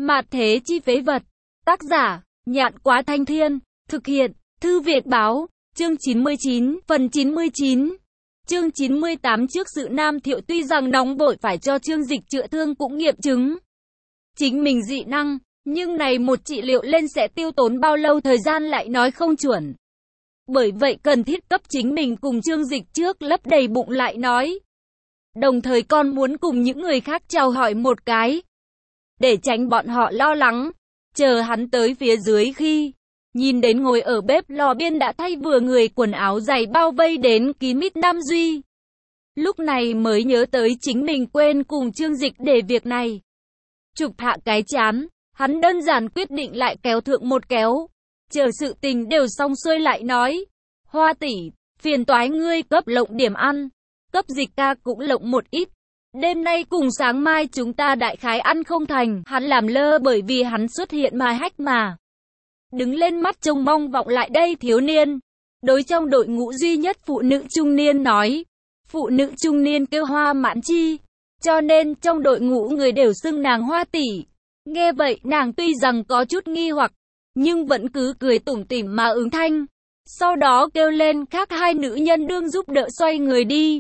Mạt thế chi phế vật. Tác giả, Nhạn Quá Thanh Thiên. Thực hiện, Thư Việt Báo. Chương 99, phần 99. Chương 98. Trước sự Nam Thiệu tuy rằng nóng vội phải cho Trương Dịch chữa thương cũng nghiệm chứng chính mình dị năng, nhưng này một trị liệu lên sẽ tiêu tốn bao lâu thời gian lại nói không chuẩn. Bởi vậy cần thiết cấp chính mình cùng Trương Dịch trước lấp đầy bụng lại nói. Đồng thời con muốn cùng những người khác chào hỏi một cái, để tránh bọn họ lo lắng. Chờ hắn tới phía dưới khi nhìn đến ngồi ở bếp lò biên đã thay vừa người quần áo dày bao vây đến kín mít Nam Duy. Lúc này mới nhớ tới chính mình quên cùng Trương Dịch để việc này. Chụp hạ cái chán, hắn đơn giản quyết định lại kéo thượng một kéo. Chờ sự tình đều xong xuôi lại nói. Hoa tỷ, phiền toái ngươi cấp lộng điểm ăn, cấp Dịch ca cũng lộng một ít. Đêm nay cùng sáng mai chúng ta đại khái ăn không thành. Hắn làm lơ bởi vì hắn xuất hiện mà hách mà. Đứng lên mắt trông mong vọng lại đây thiếu niên. Đối trong đội ngũ duy nhất phụ nữ trung niên nói. Phụ nữ trung niên kêu Hoa Mãn Chi. Cho nên trong đội ngũ người đều xưng nàng Hoa tỷ. Nghe vậy nàng tuy rằng có chút nghi hoặc, nhưng vẫn cứ cười tủm tỉm mà ứng thanh. Sau đó kêu lên khác hai nữ nhân đương giúp đỡ xoay người đi.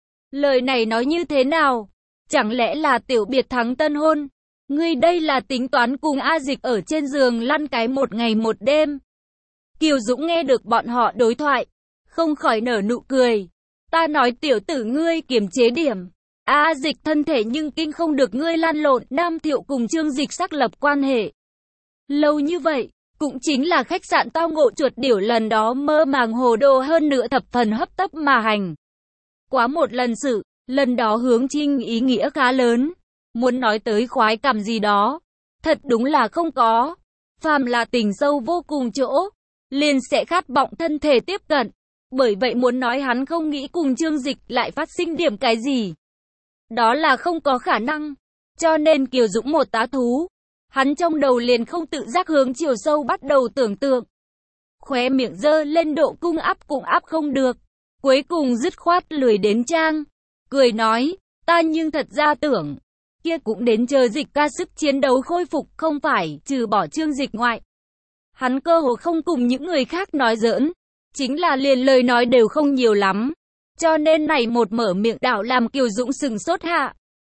Lời này nói như thế nào? Chẳng lẽ là tiểu biệt thắng tân hôn? Ngươi đây là tính toán cùng A Dịch ở trên giường lăn cái một ngày một đêm. Kiều Dũng nghe được bọn họ đối thoại, không khỏi nở nụ cười. Ta nói tiểu tử ngươi kiềm chế điểm. A Dịch thân thể nhưng kinh không được ngươi lăn lộn. Nam Thiệu cùng Trương Dịch xác lập quan hệ lâu như vậy, cũng chính là khách sạn tao ngộ chuột điểu lần đó mơ màng hồ đồ hơn nữa thập phần hấp tấp mà hành. Quá một lần sự, lần đó hướng trinh ý nghĩa khá lớn. Muốn nói tới khoái cảm gì đó, thật đúng là không có. Phàm là tình sâu vô cùng chỗ, liền sẽ khát vọng thân thể tiếp cận. Bởi vậy muốn nói hắn không nghĩ cùng Trương Dịch lại phát sinh điểm cái gì, đó là không có khả năng. Cho nên Kiều Dũng một tá thú, hắn trong đầu liền không tự giác hướng chiều sâu bắt đầu tưởng tượng. Khóe miệng dơ lên độ cung áp cũng áp không được. Cuối cùng dứt khoát lười đến trang, cười nói, ta nhưng thật ra tưởng, kia cũng đến chờ Dịch ca sức chiến đấu khôi phục không phải, trừ bỏ Trương Dịch ngoại. Hắn cơ hồ không cùng những người khác nói giỡn, chính là liền lời nói đều không nhiều lắm. Cho nên này một mở miệng đảo làm Kiều Dũng sừng sốt hạ.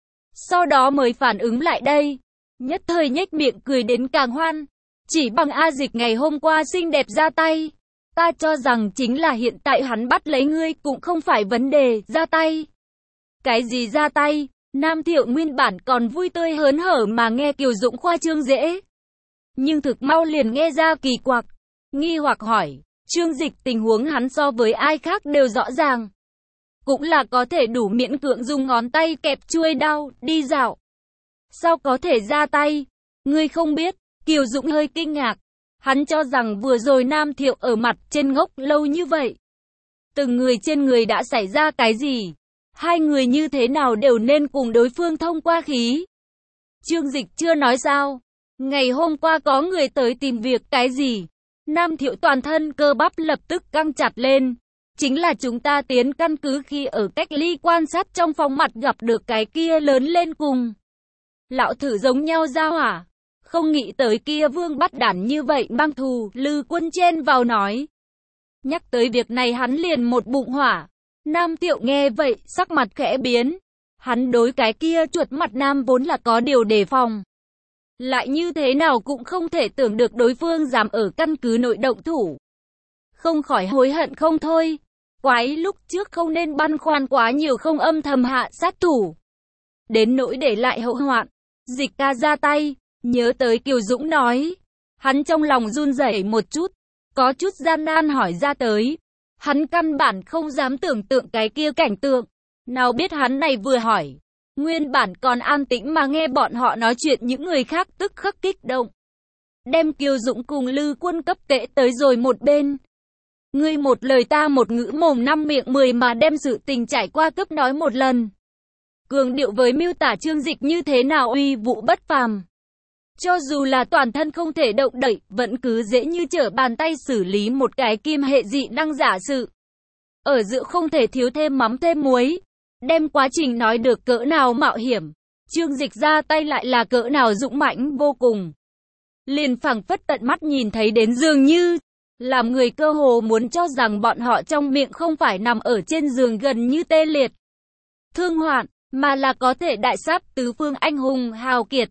Sau đó mới phản ứng lại đây, nhất thời nhếch miệng cười đến càng hoan. Chỉ bằng A Dịch ngày hôm qua xinh đẹp ra tay, ta cho rằng chính là hiện tại hắn bắt lấy ngươi cũng không phải vấn đề, ra tay. Cái gì ra tay? Nam Thiệu nguyên bản còn vui tươi hớn hở mà nghe Kiều Dũng khoa trương dễ. Nhưng thực mau liền nghe ra kỳ quặc, nghi hoặc hỏi, Trương Dịch tình huống hắn so với ai khác đều rõ ràng. Cũng là có thể đủ miễn cưỡng dùng ngón tay kẹp chuôi đao, đi dạo. Sao có thể ra tay? Ngươi không biết, Kiều Dũng hơi kinh ngạc. Hắn cho rằng vừa rồi Nam Thiệu ở mặt trên ngốc lâu như vậy. Từng người trên người đã xảy ra cái gì? Hai người như thế nào đều nên cùng đối phương thông qua khí. Trương Dịch chưa nói sao? Ngày hôm qua có người tới tìm việc cái gì? Nam Thiệu toàn thân cơ bắp lập tức căng chặt lên. Chính là chúng ta tiến căn cứ khi ở cách ly quan sát trong phòng mặt gặp được cái kia lớn lên cùng lão thử giống nhau ra hỏa. Không nghĩ tới kia vương bắt đản như vậy mang thù. Lư Quân chen vào nói. Nhắc tới việc này hắn liền một bụng hỏa. Nam Thiệu nghe vậy sắc mặt khẽ biến. Hắn đối cái kia chuột mặt nam vốn là có điều đề phòng. Lại như thế nào cũng không thể tưởng được đối phương dám ở căn cứ nội động thủ. Không khỏi hối hận không thôi. Quái lúc trước không nên băn khoăn quá nhiều, không âm thầm hạ sát thủ. Đến nỗi để lại hậu hoạn. Dịch ca ra tay. Nhớ tới Kiều Dũng nói. Hắn trong lòng run rẩy một chút. Có chút gian nan hỏi ra tới. Hắn căn bản không dám tưởng tượng cái kia cảnh tượng. Nào biết hắn này vừa hỏi. Nguyên bản còn an tĩnh mà nghe bọn họ nói chuyện những người khác tức khắc kích động. Đem Kiều Dũng cùng Lư Quân cấp tệ tới rồi một bên. Ngươi một lời ta một ngữ mồm năm miệng 10 mà đem sự tình trải qua cấp nói một lần. Cường điệu với miêu tả Trương Dịch như thế nào uy vũ bất phàm. Cho dù là toàn thân không thể động đậy, vẫn cứ dễ như trở bàn tay xử lý một cái kim hệ dị năng giả sự. Ở giữa không thể thiếu thêm mắm thêm muối. Đem quá trình nói được cỡ nào mạo hiểm. Trương Dịch ra tay lại là cỡ nào dũng mãnh vô cùng. Liền phảng phất tận mắt nhìn thấy đến dường như, làm người cơ hồ muốn cho rằng bọn họ trong miệng không phải nằm ở trên giường gần như tê liệt, thương hoạn, mà là có thể đại sát tứ phương anh hùng hào kiệt.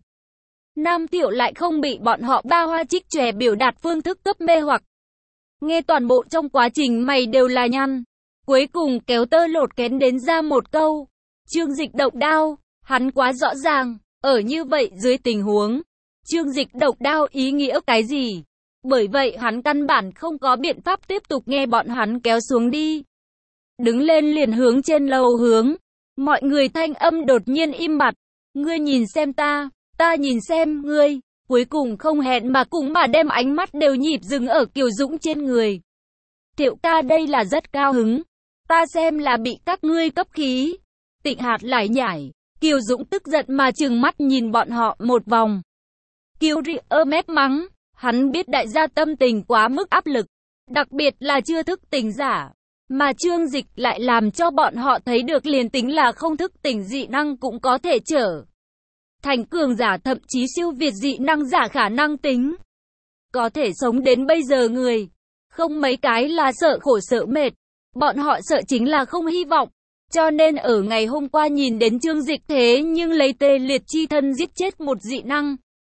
Nam Thiệu lại không bị bọn họ ba hoa trích chòe biểu đạt phương thức cấp mê hoặc. Nghe toàn bộ trong quá trình mày đều là nhăn. Cuối cùng kéo tơ lột kén đến ra một câu. Trương Dịch động đao, hắn quá rõ ràng, ở như vậy dưới tình huống. Trương Dịch động đao ý nghĩa cái gì? Bởi vậy hắn căn bản không có biện pháp tiếp tục nghe bọn hắn kéo xuống đi. Đứng lên liền hướng trên lầu hướng. Mọi người thanh âm đột nhiên im bặt. Ngươi nhìn xem ta nhìn xem ngươi. Cuối cùng không hẹn mà cùng mà đem ánh mắt đều nhịp dừng ở Kiều Dũng trên người. Thiệu ca đây là rất cao hứng. Ta xem là bị các ngươi cấp khí. Tịnh Hạt lại nhảy. Kiều Dũng tức giận mà trừng mắt nhìn bọn họ một vòng. Kiều Ri mép mắng. Hắn biết đại gia tâm tình quá mức áp lực. Đặc biệt là chưa thức tỉnh giả. Mà Trương Dịch lại làm cho bọn họ thấy được liền tính là không thức tỉnh dị năng cũng có thể trở thành cường giả, thậm chí siêu việt dị năng giả khả năng tính. Có thể sống đến bây giờ người. Không mấy cái là sợ khổ sợ mệt. Bọn họ sợ chính là không hy vọng. Cho nên ở ngày hôm qua nhìn đến Trương Dịch thế nhưng lấy tê liệt chi thân giết chết một dị năng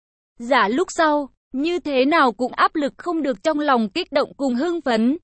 giả lúc sau, như thế nào cũng áp lực không được trong lòng kích động cùng hưng phấn.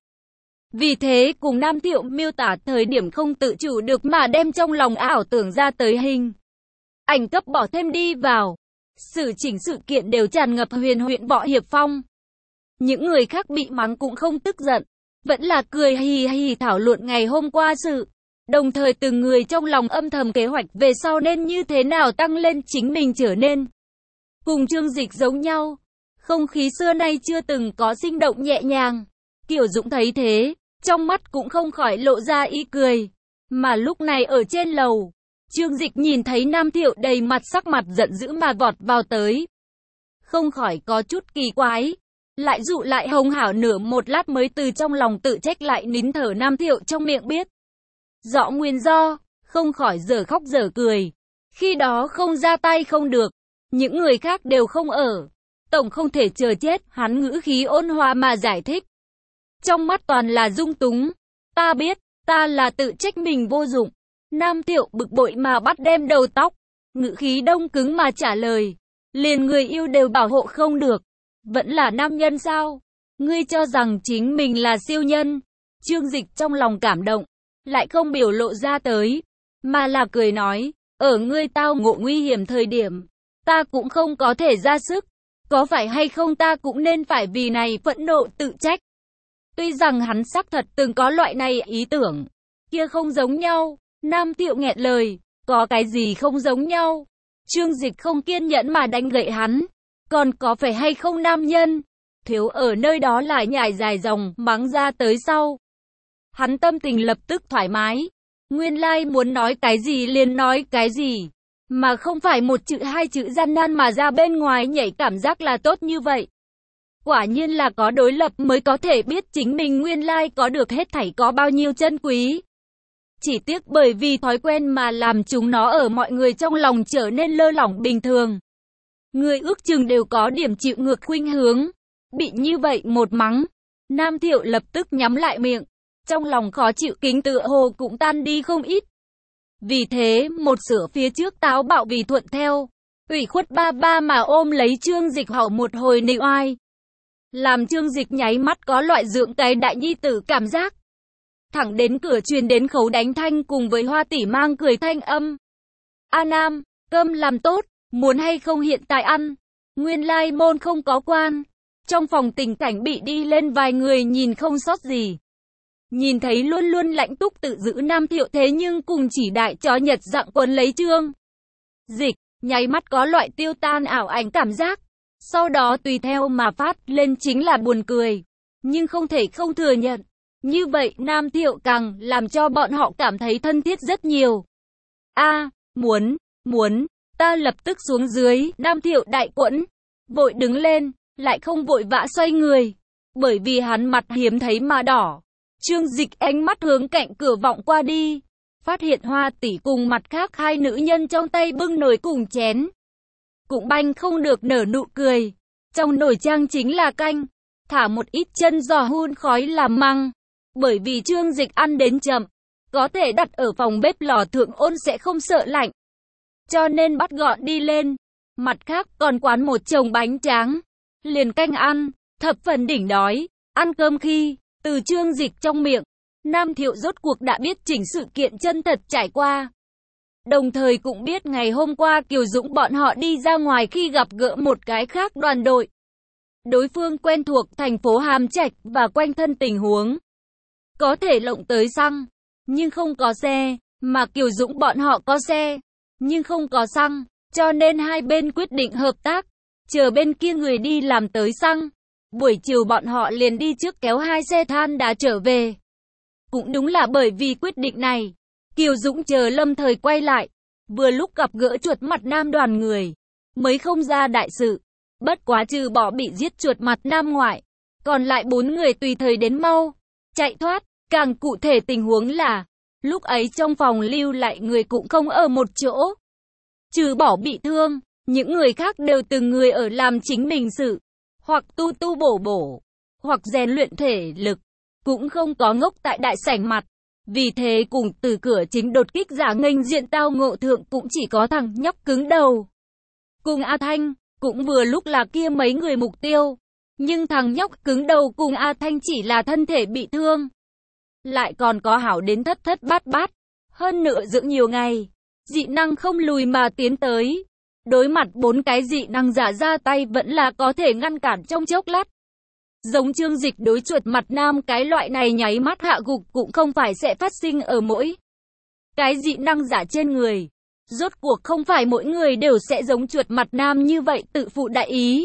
Vì thế cùng Nam Thiệu miêu tả thời điểm không tự chủ được mà đem trong lòng ảo tưởng ra tới hình ảnh cấp bỏ thêm đi vào. Xử chỉnh sự kiện đều tràn ngập huyện Võ Hiệp Phong. Những người khác bị mắng cũng không tức giận, vẫn là cười hì hì thảo luận ngày hôm qua sự. Đồng thời từng người trong lòng âm thầm kế hoạch về sau nên như thế nào tăng lên chính mình trở nên cùng Trương Dịch giống nhau. Không khí xưa nay chưa từng có sinh động nhẹ nhàng. Kiều Dũng thấy thế, trong mắt cũng không khỏi lộ ra ý cười. Mà lúc này ở trên lầu, Trương Dịch nhìn thấy Nam Thiệu đầy mặt sắc mặt giận dữ mà vọt vào tới. Không khỏi có chút kỳ quái. Lại dụ lại hồng hảo nửa một lát mới từ trong lòng tự trách lại nín thở. Nam Thiệu trong miệng biết rõ nguyên do, không khỏi dở khóc dở cười. Khi đó không ra tay không được, những người khác đều không ở. Tổng không thể chờ chết, hắn ngữ khí ôn hòa mà giải thích. Trong mắt toàn là dung túng. Ta biết, ta là tự trách mình vô dụng. Nam Thiệu bực bội mà bắt đem đầu tóc. Ngữ khí đông cứng mà trả lời. Liền người yêu đều bảo hộ không được. Vẫn là nam nhân sao? Ngươi cho rằng chính mình là siêu nhân. Trương Dịch trong lòng cảm động. Lại không biểu lộ ra tới. Mà là cười nói. Ở ngươi tao ngộ nguy hiểm thời điểm. Ta cũng không có thể ra sức. Có phải hay không ta cũng nên phải vì này phẫn nộ tự trách. Tuy rằng hắn xác thật từng có loại này ý tưởng. Kia không giống nhau. Nam Thiệu nghẹn lời. Có cái gì không giống nhau? Trương Dịch không kiên nhẫn mà đánh gậy hắn. Còn có phải hay không nam nhân? Thiếu ở nơi đó lại nhảy dài dòng mắng ra tới sau. Hắn tâm tình lập tức thoải mái. Nguyên lai muốn nói cái gì liền nói cái gì. Mà không phải một chữ hai chữ gian nan mà ra bên ngoài nhảy cảm giác là tốt như vậy. Quả nhiên là có đối lập mới có thể biết chính mình nguyên lai có được hết thảy có bao nhiêu chân quý. Chỉ tiếc bởi vì thói quen mà làm chúng nó ở mọi người trong lòng trở nên lơ lỏng bình thường. Người ước chừng đều có điểm chịu ngược khuynh hướng. Bị như vậy một mắng, Nam Thiệu lập tức nhắm lại miệng. Trong lòng khó chịu kính tựa hồ cũng tan đi không ít. Vì thế, một sửa phía trước táo bạo vì thuận theo. Ủy khuất ba ba mà ôm lấy Trương Dịch hậu một hồi nị oai. Làm Trương Dịch nháy mắt có loại dưỡng cái đại nhi tử cảm giác. Thẳng đến cửa truyền đến Khấu Đánh Thanh cùng với Hoa Tỷ mang cười thanh âm. A Nam, cơm làm tốt, muốn hay không hiện tại ăn. Nguyên lai môn không có quan. Trong phòng tình cảnh bị đi lên vài người nhìn không sót gì. Nhìn thấy luôn luôn lãnh túc tự giữ Nam Thiệu thế nhưng cùng chỉ đại chó Nhật dạng quấn lấy Trương Dịch, nháy mắt có loại tiêu tan ảo ảnh cảm giác. Sau đó tùy theo mà phát lên chính là buồn cười. Nhưng không thể không thừa nhận. Như vậy Nam Thiệu càng làm cho bọn họ cảm thấy thân thiết rất nhiều. Muốn, ta lập tức xuống dưới. Nam Thiệu đại quẫn, vội đứng lên, lại không vội vã xoay người. Bởi vì hắn mặt hiếm thấy mà đỏ. Trương Dịch ánh mắt hướng cạnh cửa vọng qua đi. phát hiện Hoa tỷ cùng mặt khác hai nữ nhân trong tay bưng nồi cùng chén. Cũng banh không được nở nụ cười. Trong nồi trang chính là canh, thả một ít chân giò hun khói làm măng. Bởi vì Trương Dịch ăn đến chậm, có thể đặt ở phòng bếp lò thượng ôn sẽ không sợ lạnh. Cho nên bắt gọn đi lên. Mặt khác còn quán một chồng bánh tráng. Liền canh ăn, thập phần đỉnh đói. Ăn cơm khi, từ Trương Dịch trong miệng, Nam Thiệu rốt cuộc đã biết chỉnh sự kiện chân thật trải qua. Đồng thời cũng biết ngày hôm qua Kiều Dũng bọn họ đi ra ngoài khi gặp gỡ một cái khác đoàn đội. Đối phương quen thuộc thành phố Hàm Trạch và quanh thân tình huống. Có thể lộng tới xăng, nhưng không có xe, mà Kiều Dũng bọn họ có xe, nhưng không có xăng, cho nên hai bên quyết định hợp tác, chờ bên kia người đi làm tới xăng. Buổi chiều bọn họ liền đi trước kéo hai xe than đá trở về. Cũng đúng là bởi vì quyết định này, Kiều Dũng chờ lâm thời quay lại, vừa lúc gặp gỡ chuột mặt nam đoàn người, mới không ra đại sự. Bất quá trừ bỏ bị giết chuột mặt nam ngoại, còn lại 4 người tùy thời đến mau, chạy thoát. Càng cụ thể tình huống là, lúc ấy trong phòng lưu lại người cũng không ở một chỗ. Trừ bỏ bị thương, những người khác đều từng người ở làm chính mình sự, hoặc tu tu bổ bổ, hoặc rèn luyện thể lực, cũng không có ngốc tại đại sảnh mặt. Vì thế cùng từ cửa chính đột kích giả nghênh diện tao ngộ thượng cũng chỉ có thằng nhóc cứng đầu. Cùng A Thanh, cũng vừa lúc là kia mấy người mục tiêu. Nhưng thằng nhóc cứng đầu cùng A Thanh chỉ là thân thể bị thương. Lại còn có hảo đến thất thất bát bát. Hơn nữa dưỡng nhiều ngày, dị năng không lùi mà tiến tới. Đối mặt 4 cái dị năng giả ra tay vẫn là có thể ngăn cản trong chốc lát. Giống Trương Dịch đối chuột mặt nam cái loại này nháy mắt hạ gục cũng không phải sẽ phát sinh ở mỗi cái dị năng giả trên người. Rốt cuộc không phải mỗi người đều sẽ giống chuột mặt nam như vậy tự phụ đại ý.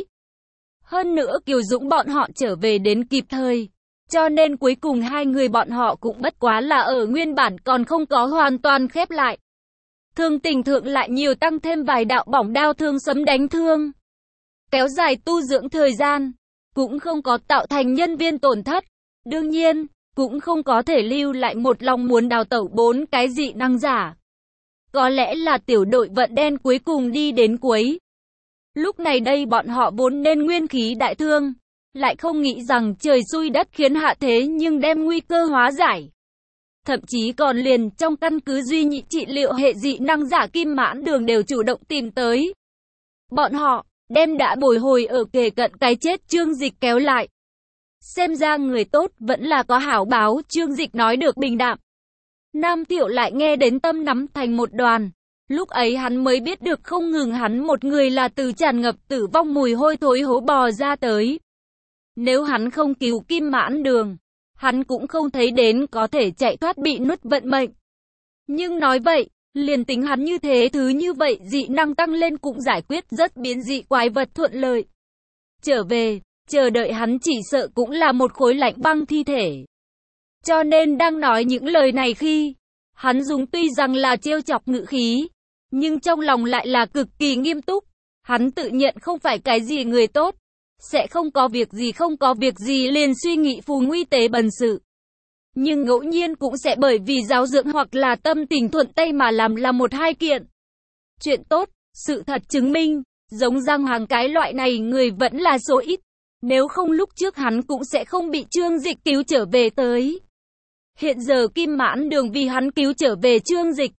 Hơn nữa Kiều Dũng bọn họ trở về đến kịp thời. Cho nên cuối cùng hai người bọn họ cũng bất quá là ở nguyên bản còn không có hoàn toàn khép lại. Thương tình thượng lại nhiều tăng thêm vài đạo bỏng đao thương sấm đánh thương. Kéo dài tu dưỡng thời gian, cũng không có tạo thành nhân viên tổn thất. Đương nhiên, cũng không có thể lưu lại một lòng muốn đào tẩu 4 cái dị năng giả. Có lẽ là tiểu đội vận đen cuối cùng đi đến cuối. Lúc này đây bọn họ vốn nên nguyên khí đại thương. Lại không nghĩ rằng trời xui đất khiến hạ thế nhưng đem nguy cơ hóa giải. Thậm chí còn liền trong căn cứ duy nhị trị liệu hệ dị năng giả Kim Mãn Đường đều chủ động tìm tới. Bọn họ đem đã bồi hồi ở kề cận cái chết Trương Dịch kéo lại. Xem ra người tốt vẫn là có hảo báo, Trương Dịch nói được bình đạm. Nam Thiệu lại nghe đến tâm nắm thành một đoàn. Lúc ấy hắn mới biết được không ngừng hắn một người là từ tràn ngập tử vong mùi hôi thối hố bò ra tới. Nếu hắn không cứu Kim Mãn Đường, hắn cũng không thấy đến có thể chạy thoát bị nuốt vận mệnh. Nhưng nói vậy, liền tính hắn như thế thứ như vậy dị năng tăng lên cũng giải quyết rất biến dị quái vật thuận lợi. Trở về, chờ đợi hắn chỉ sợ cũng là một khối lạnh băng thi thể. Cho nên đang nói những lời này khi, hắn dùng tuy rằng là trêu chọc ngữ khí, nhưng trong lòng lại là cực kỳ nghiêm túc. Hắn tự nhận không phải cái gì người tốt. Sẽ không có việc gì liền suy nghĩ phù nguy tế bần sự. Nhưng ngẫu nhiên cũng sẽ bởi vì giáo dưỡng hoặc là tâm tình thuận tay mà làm là một hai kiện chuyện tốt. Sự thật chứng minh, giống Giang Hàng cái loại này người vẫn là số ít. Nếu không lúc trước hắn cũng sẽ không bị Trương Dịch cứu trở về tới. Hiện giờ Kim Mãn Đường vì hắn cứu trở về Trương Dịch.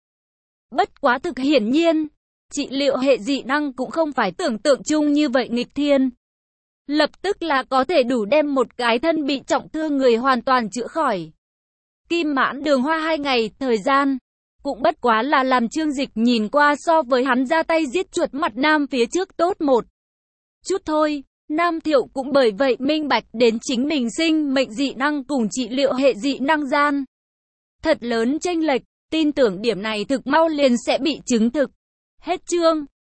Bất quá thực hiển nhiên, trị liệu hệ dị năng cũng không phải tưởng tượng chung như vậy nghịch thiên. Lập tức là có thể đủ đem một cái thân bị trọng thương người hoàn toàn chữa khỏi. Kim Mãn Đường hoa 2 ngày thời gian, cũng bất quá là làm Trương Dịch nhìn qua so với hắn ra tay giết chuột mặt nam phía trước tốt một chút thôi. Nam Thiệu cũng bởi vậy minh bạch đến chính mình sinh mệnh dị năng cùng trị liệu hệ dị năng gian thật lớn chênh lệch, tin tưởng điểm này thực mau liền sẽ bị chứng thực. Hết chương.